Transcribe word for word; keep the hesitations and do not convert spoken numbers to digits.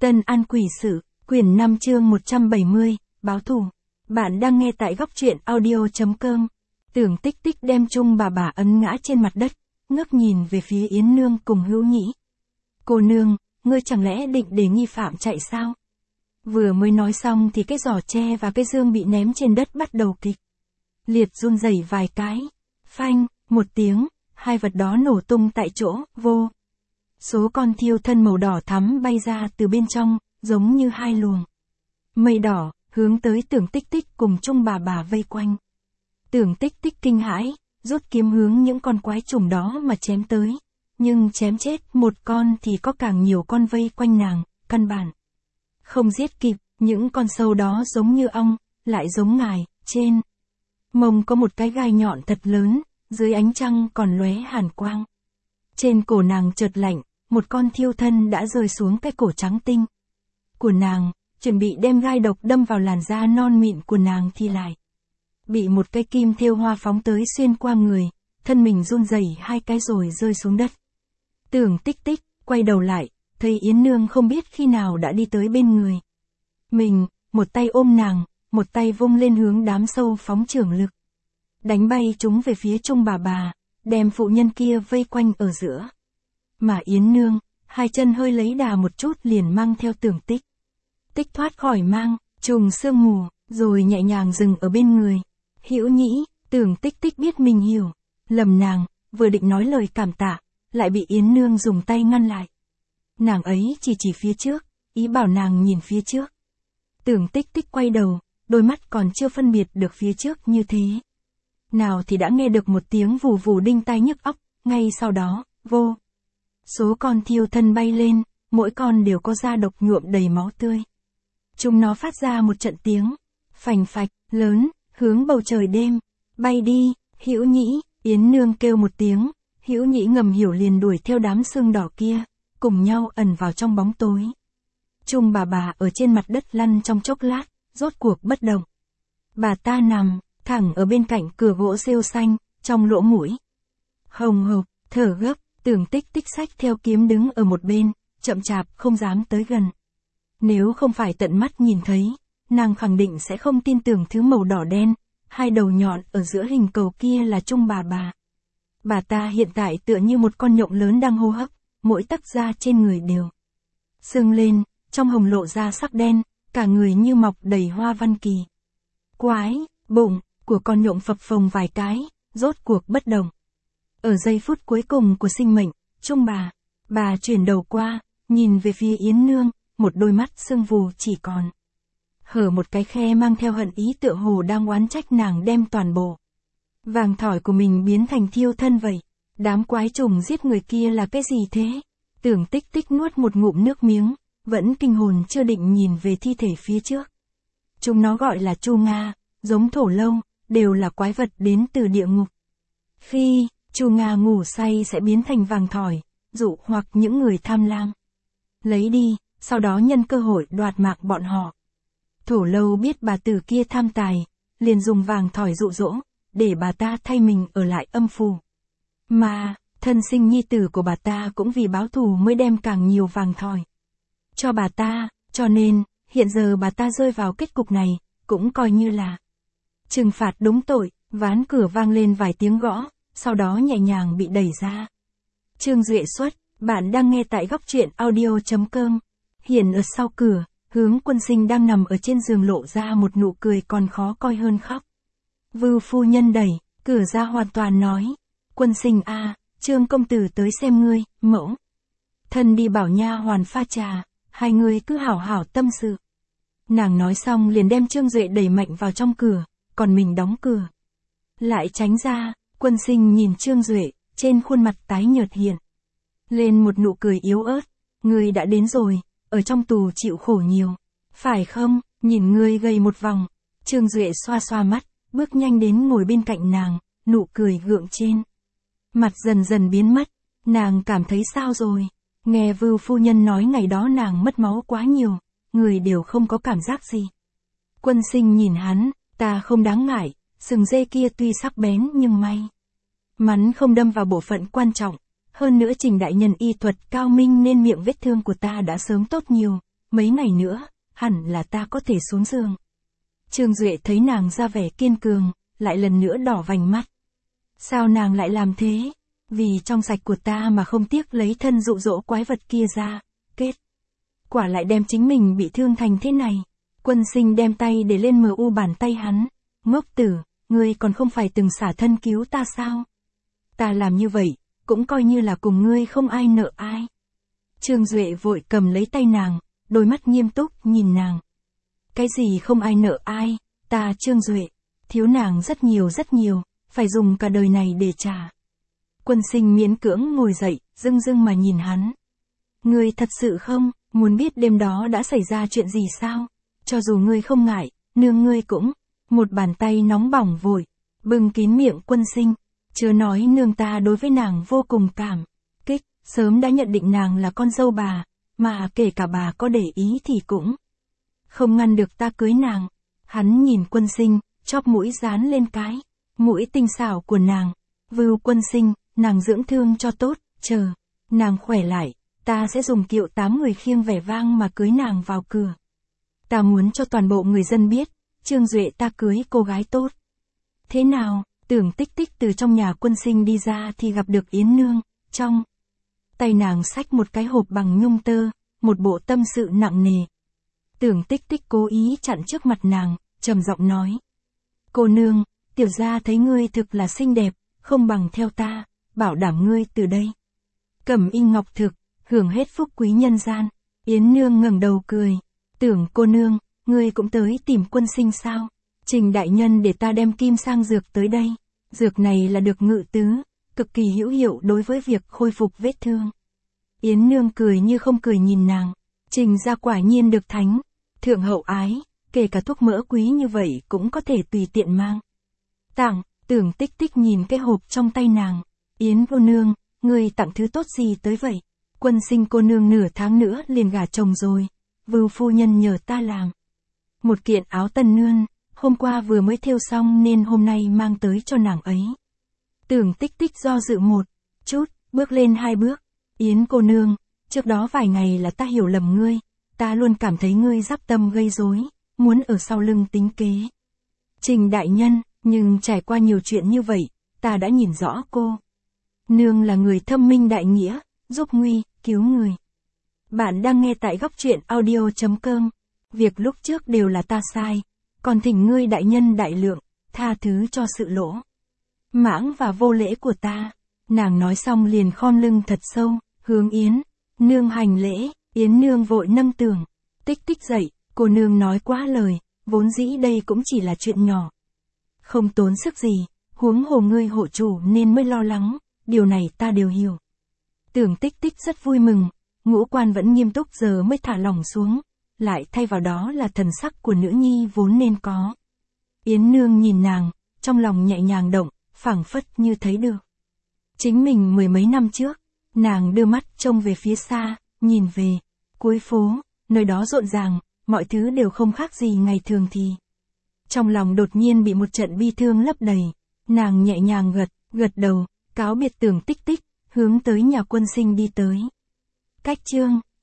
Tân An Quỷ Sự, quyển năm chương một trăm bảy mươi, báo thù. Bạn đang nghe tại góc truyện audio.com. Tưởng Tích Tích đem chung bà bà ấn ngã trên mặt đất, ngước nhìn về phía Yến Nương cùng Hữu Nhĩ. Cô nương, ngươi chẳng lẽ định để nghi phạm chạy sao? Vừa mới nói xong thì cái giỏ tre và cái dương bị ném trên đất bắt đầu kịch liệt run rẩy vài cái. Phanh, một tiếng, hai vật đó nổ tung tại chỗ, vô số con thiêu thân màu đỏ thắm bay ra từ bên trong, giống như hai luồng mây đỏ, hướng tới Tưởng Tích Tích cùng chung bà bà vây quanh. Tưởng Tích Tích kinh hãi, rút kiếm hướng những con quái trùng đó mà chém tới. Nhưng chém chết một con thì có càng nhiều con vây quanh nàng, căn bản không giết kịp. Những con sâu đó giống như ong, lại giống ngài, trên mông có một cái gai nhọn thật lớn, dưới ánh trăng còn lóe hàn quang. Trên cổ nàng chợt lạnh, một con thiêu thân đã rơi xuống cái cổ trắng tinh của nàng, chuẩn bị đem gai độc đâm vào làn da non mịn của nàng thì lại bị một cái kim thêu hoa phóng tới xuyên qua người, thân mình run rẩy hai cái rồi rơi xuống đất. Tưởng Tích Tích quay đầu lại, thấy Yến Nương không biết khi nào đã đi tới bên người mình, một tay ôm nàng, một tay vung lên hướng đám sâu phóng trưởng lực, đánh bay chúng về phía chung bà bà, đem phụ nhân kia vây quanh ở giữa. Mà Yến Nương, hai chân hơi lấy đà một chút liền mang theo Tưởng Tích Tích thoát khỏi mang trùng sương mù, rồi nhẹ nhàng dừng ở bên người Hữu Nhĩ. Tưởng Tích Tích biết mình hiểu lầm nàng, vừa định nói lời cảm tạ, lại bị Yến Nương dùng tay ngăn lại. Nàng ấy chỉ chỉ phía trước, ý bảo nàng nhìn phía trước. Tưởng Tích Tích quay đầu, đôi mắt còn chưa phân biệt được phía trước như thế nào thì đã nghe được một tiếng vù vù đinh tai nhức óc, ngay sau đó, vô số con thiêu thân bay lên, mỗi con đều có da độc nhuộm đầy máu tươi. Chúng nó phát ra một trận tiếng phành phạch lớn, hướng bầu trời đêm bay đi. Hữu Nhĩ, Yến Nương kêu một tiếng, Hữu Nhĩ ngầm hiểu liền đuổi theo đám xương đỏ kia, cùng nhau ẩn vào trong bóng tối. Chung bà bà ở trên mặt đất lăn trong chốc lát, rốt cuộc bất động. Bà ta nằm thẳng ở bên cạnh cửa gỗ rêu xanh, trong lỗ mũi hồng hộc, thở gấp. Tưởng Tích Tích xách theo kiếm đứng ở một bên, chậm chạp không dám tới gần. Nếu không phải tận mắt nhìn thấy, nàng khẳng định sẽ không tin tưởng thứ màu đỏ đen, hai đầu nhọn ở giữa hình cầu kia là chung bà bà. Bà ta hiện tại tựa như một con nhộng lớn đang hô hấp, mỗi tấc da trên người đều sưng lên, trong hồng lộ ra sắc đen, cả người như mọc đầy hoa văn kỳ quái. Bụng của con nhộng phập phồng vài cái, rốt cuộc bất động. Ở giây phút cuối cùng của sinh mệnh, chung bà bà chuyển đầu qua, nhìn về phía Yến Nương, một đôi mắt sưng vù chỉ còn hở một cái khe mang theo hận ý, tựa hồ đang oán trách nàng đem toàn bộ vàng thỏi của mình biến thành thiêu thân vậy. Đám quái trùng giết người kia là cái gì thế? Tưởng Tích Tích nuốt một ngụm nước miếng, vẫn kinh hồn chưa định nhìn về thi thể phía trước. Chúng nó gọi là Chu Nga, giống thổ lâu, đều là quái vật đến từ địa ngục. Khi Chu Nga ngủ say sẽ biến thành vàng thỏi, dụ hoặc những người tham lam lấy đi, sau đó nhân cơ hội đoạt mạng bọn họ. Thổ lâu biết bà tử kia tham tài, liền dùng vàng thỏi dụ dỗ, để bà ta thay mình ở lại âm phủ. Mà, thân sinh nhi tử của bà ta cũng vì báo thù mới đem càng nhiều vàng thỏi cho bà ta, cho nên, hiện giờ bà ta rơi vào kết cục này, cũng coi như là trừng phạt đúng tội. Ván cửa vang lên vài tiếng gõ, sau đó nhẹ nhàng bị đẩy ra. Trương Duệ xuất, bạn đang nghe tại góc truyện audio.com. Hiện ở sau cửa, Hướng Quân Sinh đang nằm ở trên giường lộ ra một nụ cười còn khó coi hơn khóc. Vưu phu nhân đẩy cửa ra hoàn toàn nói: Quân Sinh a, à, Trương công tử tới xem ngươi. Mẫu thân đi bảo nha hoàn pha trà, hai người cứ hảo hảo tâm sự. Nàng nói xong liền đem Trương Duệ đẩy mạnh vào trong cửa, còn mình đóng cửa lại tránh ra. Quân Sinh nhìn Trương Duệ, trên khuôn mặt tái nhợt hiện lên một nụ cười yếu ớt. Ngươi đã đến rồi, ở trong tù chịu khổ nhiều, phải không? Nhìn ngươi gầy một vòng. Trương Duệ xoa xoa mắt, bước nhanh đến ngồi bên cạnh nàng, nụ cười gượng trên mặt dần dần biến mất. Nàng cảm thấy sao rồi? Nghe Vưu phu nhân nói ngày đó nàng mất máu quá nhiều, người đều không có cảm giác gì. Quân Sinh nhìn hắn, ta không đáng ngại, sừng dê kia tuy sắc bén nhưng may mắn không đâm vào bộ phận quan trọng. Hơn nữa Trình đại nhân y thuật cao minh nên miệng vết thương của ta đã sớm tốt nhiều. mấy ngày nữa, hẳn là ta có thể xuống giường. Trương Duệ thấy nàng ra vẻ kiên cường, lại lần nữa đỏ vành mắt. Sao nàng lại làm thế? Vì trong sạch của ta mà không tiếc lấy thân dụ dỗ quái vật kia ra, kết. Quả lại đem chính mình bị thương thành thế này. Quân Sinh đem tay để lên mờ u bàn tay hắn. Ngốc tử, ngươi còn không phải từng xả thân cứu ta sao? Ta làm như vậy, cũng coi như là cùng ngươi không ai nợ ai. Trương Duệ vội cầm lấy tay nàng, đôi mắt nghiêm túc nhìn nàng. Cái gì không ai nợ ai, ta Trương Duệ, thiếu nàng rất nhiều rất nhiều, phải dùng cả đời này để trả. Quân Sinh miễn cưỡng ngồi dậy, dưng dưng mà nhìn hắn. Ngươi thật sự không, muốn biết đêm đó đã xảy ra chuyện gì sao? Cho dù ngươi không ngại, nương ngươi cũng. Một bàn tay nóng bỏng vội, bưng kín miệng Quân Sinh. Chưa nói nương ta đối với nàng vô cùng cảm kích, sớm đã nhận định nàng là con dâu bà, mà kể cả bà có để ý thì cũng không ngăn được ta cưới nàng. Hắn nhìn Quân Sinh, chóp mũi dán lên cái mũi tinh xảo của nàng. Vưu Quân Sinh, nàng dưỡng thương cho tốt, chờ nàng khỏe lại, ta sẽ dùng kiệu tám người khiêng vẻ vang mà cưới nàng vào cửa. Ta muốn cho toàn bộ người dân biết, Trương Duệ ta cưới cô gái tốt. Thế nào? Tưởng Tích Tích từ trong nhà Quân Sinh đi ra thì gặp được Yến Nương, trong tay nàng xách một cái hộp bằng nhung tơ, một bộ tâm sự nặng nề. Tưởng Tích Tích cố ý chặn trước mặt nàng, trầm giọng nói. Cô nương, tiểu gia thấy ngươi thực là xinh đẹp, không bằng theo ta, bảo đảm ngươi từ đây cẩm y ngọc thực, hưởng hết phúc quý nhân gian. Yến Nương ngẩng đầu cười. Tưởng cô nương, ngươi cũng tới tìm Quân Sinh sao? Trình đại nhân để ta đem kim sang dược tới đây. Dược này là được ngự tứ, cực kỳ hữu hiệu đối với việc khôi phục vết thương. Yến Nương cười như không cười nhìn nàng. Trình gia quả nhiên được thánh thượng hậu ái, kể cả thuốc mỡ quý như vậy cũng có thể tùy tiện mang tặng. Tưởng Tích Tích nhìn cái hộp trong tay nàng. Yến cô nương, ngươi tặng thứ tốt gì tới vậy? Quân Sinh cô nương nửa tháng nữa liền gả chồng rồi. Vưu phu nhân nhờ ta làm một kiện áo tân nương, hôm qua vừa mới thêu xong nên hôm nay mang tới cho nàng ấy. Tưởng Tích Tích do dự một chút, bước lên hai bước. Yến cô nương, trước đó vài ngày là ta hiểu lầm ngươi, ta luôn cảm thấy ngươi giáp tâm gây rối, muốn ở sau lưng tính kế Trình đại nhân, nhưng trải qua nhiều chuyện như vậy, ta đã nhìn rõ cô nương là người thâm minh đại nghĩa, giúp nguy, cứu người. Bạn đang nghe tại góc truyện audio chấm com. Việc lúc trước đều là ta sai, còn thỉnh ngươi đại nhân đại lượng, tha thứ cho sự lỗ mãng và vô lễ của ta. Nàng nói xong liền khom lưng thật sâu, hướng Yến Nương hành lễ. Yến Nương vội nâng Tưởng Tích Tích dậy, cô nương nói quá lời, vốn dĩ đây cũng chỉ là chuyện nhỏ, không tốn sức gì, huống hồ ngươi hộ chủ nên mới lo lắng, điều này ta đều hiểu. Tưởng Tích Tích rất vui mừng, ngũ quan vẫn nghiêm túc giờ mới thả lỏng xuống, lại thay vào đó là thần sắc của nữ nhi vốn nên có. Yến Nương nhìn nàng, trong lòng nhẹ nhàng động, phảng phất như thấy được chính mình mười mấy năm trước. Nàng đưa mắt trông về phía xa, nhìn về cuối phố, nơi đó rộn ràng, mọi thứ đều không khác gì ngày thường thì. Trong lòng đột nhiên bị một trận bi thương lấp đầy, nàng nhẹ nhàng gật, gật đầu, cáo biệt Tưởng Tích Tích, hướng tới nhà Quân Sinh đi tới. Cách chương